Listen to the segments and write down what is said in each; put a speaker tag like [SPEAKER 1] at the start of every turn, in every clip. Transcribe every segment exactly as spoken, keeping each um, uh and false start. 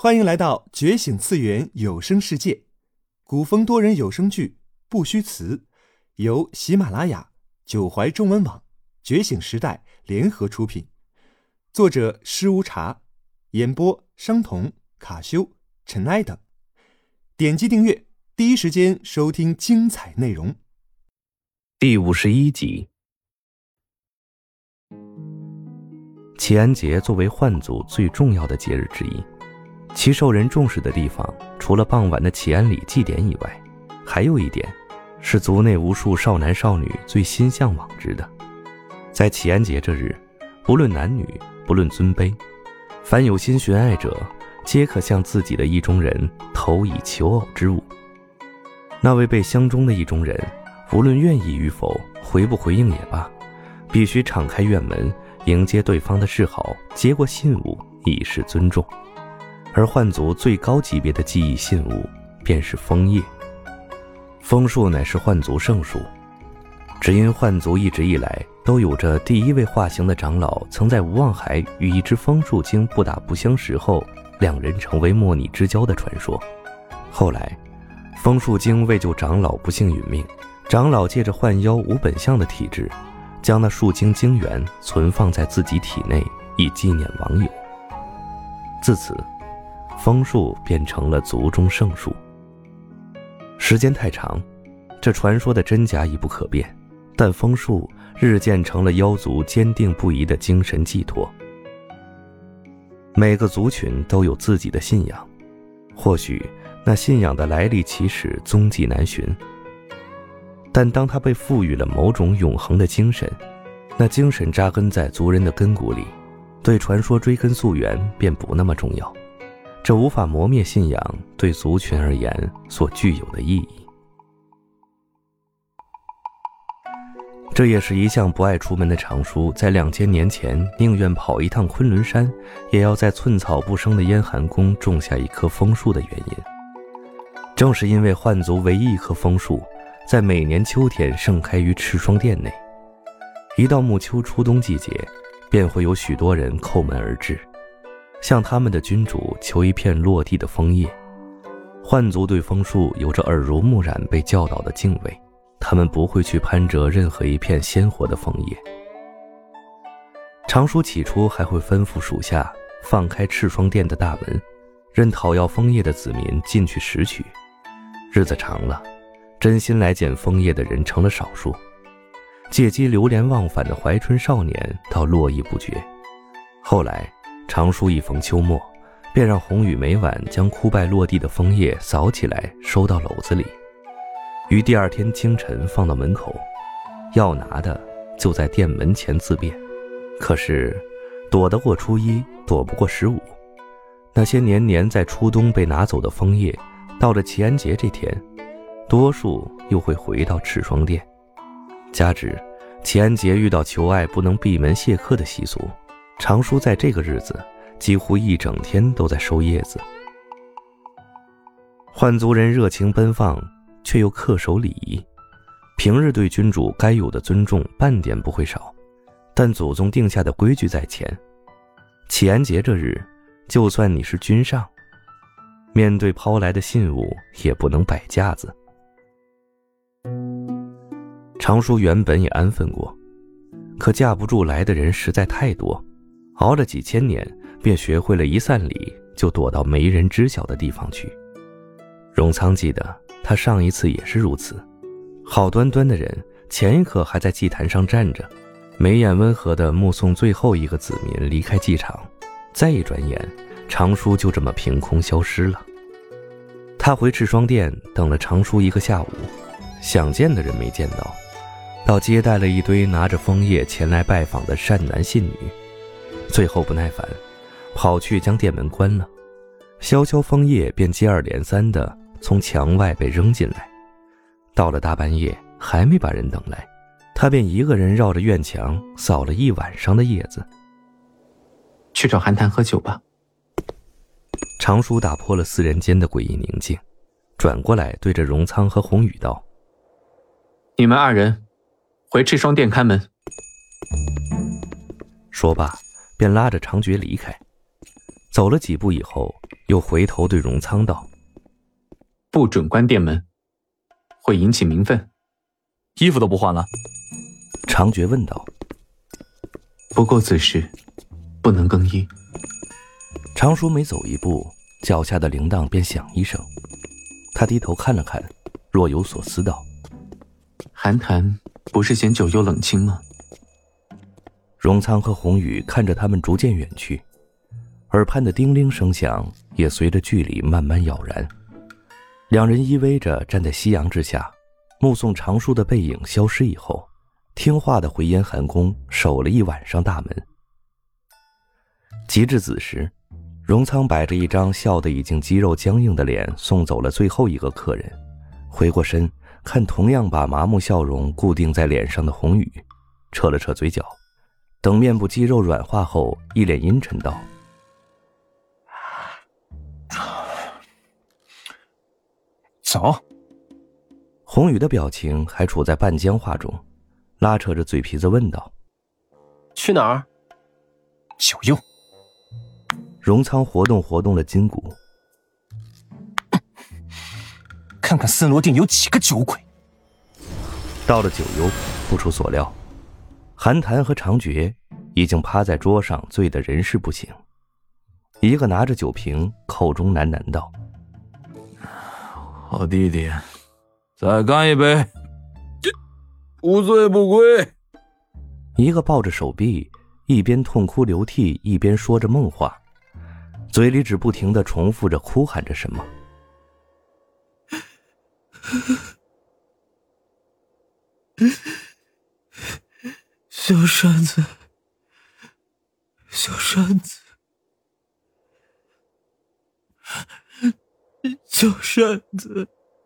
[SPEAKER 1] 欢迎来到觉醒次元有声世界，古风多人有声剧不虚词，由喜马拉雅、九怀中文网、觉醒时代联合出品，作者施无茶，演播商童、卡修、尘埃等。点击订阅，第一时间收听精彩内容。
[SPEAKER 2] 第五十一集。祈安节作为幻族最重要的节日之一，其受人重视的地方，除了傍晚的祈安礼祭典以外，还有一点是族内无数少男少女最心向往之的。在祈安节这日，不论男女，不论尊卑，凡有心寻爱者，皆可向自己的意中人投以求偶之物。那位被相中的意中人，无论愿意与否，回不回应也罢，必须敞开院门迎接对方的示好，接过信物以示尊重。而幻族最高级别的记忆信物便是枫叶。枫树乃是幻族圣树，只因幻族一直以来都有着第一位化形的长老曾在无望海与一只枫树精不打不相识后，两人成为莫逆之交的传说。后来枫树精为救长老不幸殒命，长老借着幻妖无本相的体质，将那树精精元存放在自己体内，以纪念亡友。自此枫树变成了族中圣树。时间太长，这传说的真假已不可辨，但枫树日渐成了妖族坚定不移的精神寄托。每个族群都有自己的信仰，或许那信仰的来历起始踪迹难寻，但当它被赋予了某种永恒的精神，那精神扎根在族人的根骨里，对传说追根溯源便不那么重要。这无法磨灭信仰对族群而言所具有的意义。这也是一向不爱出门的常叔在两千年前宁愿跑一趟昆仑山，也要在寸草不生的燕寒宫种下一棵枫树的原因。正是因为幻族唯一一棵枫树在每年秋天盛开于赤霜殿内，一到暮秋初冬季节，便会有许多人叩门而至，向他们的君主求一片落地的枫叶。幻族对枫树有着耳濡目染被教导的敬畏，他们不会去攀折任何一片鲜活的枫叶。常叔起初还会吩咐属下放开赤霜殿的大门，任讨要枫叶的子民进去拾取。日子长了，真心来捡枫叶的人成了少数，借机流连忘返的怀春少年倒络绎不绝。后来常叔一逢秋末，便让红雨每晚将枯败落地的枫叶扫起来收到篓子里，于第二天清晨放到门口，要拿的就在店门前自便。可是躲得过初一，躲不过十五，那些年年在初冬被拿走的枫叶，到了祈安节这天，多数又会回到赤霜殿。加之祈安节遇到求爱不能闭门谢客的习俗，常叔在这个日子几乎一整天都在收叶子。幻族人热情奔放，却又恪守礼仪，平日对君主该有的尊重半点不会少，但祖宗定下的规矩在前，祈安节这日，就算你是君上，面对抛来的信物也不能摆架子。常叔原本也安分过，可架不住来的人实在太多，熬了几千年，便学会了一散礼就躲到没人知晓的地方去。荣仓记得他上一次也是如此，好端端的人前一刻还在祭坛上站着，眉眼温和地目送最后一个子民离开祭场，再一转眼，常叔就这么凭空消失了。他回赤霜殿等了常叔一个下午，想见的人没见到，倒接待了一堆拿着枫叶前来拜访的善男信女，最后不耐烦，跑去将店门关了，萧萧枫叶便接二连三地从墙外被扔进来。到了大半夜还没把人等来，他便一个人绕着院墙扫了一晚上的叶子。
[SPEAKER 3] 去找寒潭喝酒吧。
[SPEAKER 2] 常叔打破了四人间的诡异宁静，转过来对着荣仓和红雨道：
[SPEAKER 3] 你们二人回赤霜殿看门。
[SPEAKER 2] 说罢便拉着长觉离开。走了几步以后， 又回头对荣仓道：
[SPEAKER 3] 不准关店门，会引起民愤。
[SPEAKER 4] 衣服都不换了？
[SPEAKER 2] 长觉问道。
[SPEAKER 3] 不过此时不能更衣。
[SPEAKER 2] 常叔每走一步，脚下的铃铛便响一声。他低头看了看，若有所思道：
[SPEAKER 3] 韩谈不是嫌酒又冷清吗？
[SPEAKER 2] 荣仓和红雨看着他们逐渐远去，耳畔的叮铃声响也随着距离慢慢杳然。两人依偎着站在夕阳之下，目送常叔的背影消失以后，听话地回燕寒宫守了一晚上大门。及至子时，荣仓摆着一张笑得已经肌肉僵硬的脸送走了最后一个客人，回过身看同样把麻木笑容固定在脸上的红雨，扯了扯嘴角，等面部肌肉软化后，一脸阴沉道：
[SPEAKER 5] 走。
[SPEAKER 2] 红雨的表情还处在半僵化中，拉扯着嘴皮子问道：
[SPEAKER 5] 去哪儿？九幽。
[SPEAKER 2] 荣仓活动活动了筋骨，
[SPEAKER 5] 看看森罗殿有几个酒鬼。
[SPEAKER 2] 到了九幽，不出所料，韩谈和长觉已经趴在桌上醉得人事不省，一个拿着酒瓶，口中喃喃道：
[SPEAKER 4] 好弟弟，再干一杯，不醉不归。
[SPEAKER 2] 一个抱着手臂，一边痛哭流涕，一边说着梦话，嘴里只不停地重复着哭喊着什么。
[SPEAKER 4] 小扇子，小扇子，小扇子。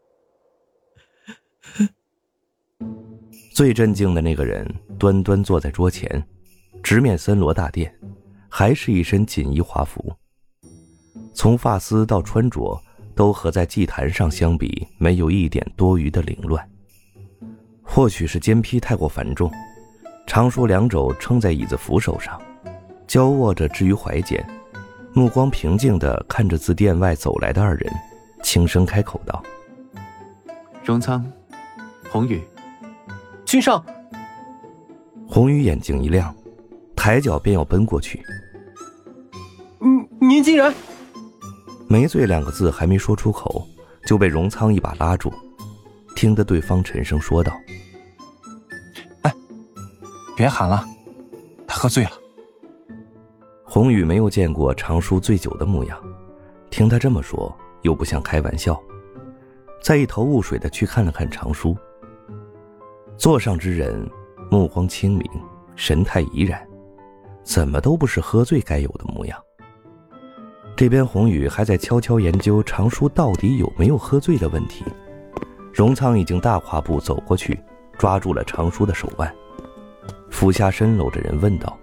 [SPEAKER 2] 最镇静的那个人端端坐在桌前，直面森罗大殿，还是一身锦衣华服，从发丝到穿着都和在祭坛上相比没有一点多余的凌乱。或许是肩披太过繁重，常叔两肘撑在椅子扶手上，交握着置于怀间，目光平静地看着自殿外走来的二人，轻声开口道：
[SPEAKER 3] 荣仓，红雨。
[SPEAKER 5] 君上。
[SPEAKER 2] 红雨眼睛一亮，抬脚便要奔过去。
[SPEAKER 5] 您您竟然……
[SPEAKER 2] 没醉两个字还没说出口，就被荣仓一把拉住，听得对方沉声说道：
[SPEAKER 5] 哎，别喊了，他喝醉了。
[SPEAKER 2] 红雨没有见过常叔醉酒的模样，听他这么说又不像开玩笑，再一头雾水地去看了看常叔。座上之人目光清明，神态怡然，怎么都不是喝醉该有的模样。这边红雨还在悄悄研究常叔到底有没有喝醉的问题，荣仓已经大跨步走过去，抓住了常叔的手腕，俯下身搂着人问道：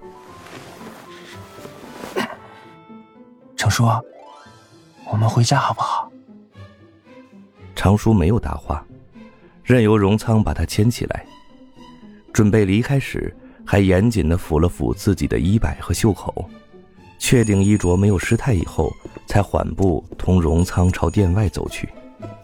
[SPEAKER 5] 常叔，我们回家好不好？
[SPEAKER 2] 常叔没有答话，任由荣仓把他牵起来，准备离开时还严谨地抚了抚自己的衣摆和袖口，确定衣着没有失态以后，才缓步同荣仓朝殿外走去。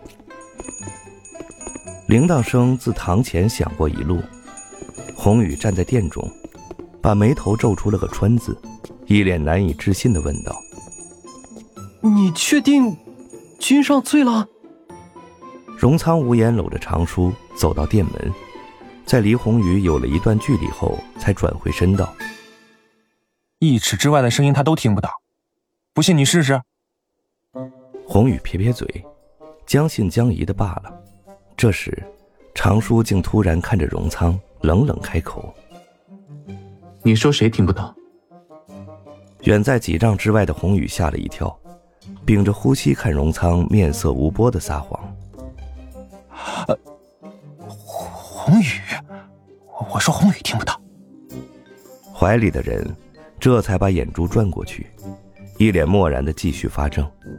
[SPEAKER 2] 铃铛声自堂前响过一路，红雨站在殿中，把眉头皱出了个川字，一脸难以置信地问道：
[SPEAKER 5] 你确定君上醉了？
[SPEAKER 2] 荣仓无言搂着常叔走到殿门，在离红雨有了一段距离后，才转回身道：
[SPEAKER 5] 一尺之外的声音他都听不到，不信你试试。
[SPEAKER 2] 红雨撇撇嘴，将信将疑的罢了。这时常叔竟突然看着荣仓，冷冷开口：
[SPEAKER 3] 你说谁听不到？
[SPEAKER 2] 远在几丈之外的红雨吓了一跳，屏着呼吸看荣仓面色无波的撒谎：
[SPEAKER 5] 呃，红雨，我说红雨听不到。
[SPEAKER 2] 怀里的人这才把眼珠转过去，一脸漠然的继续发怔。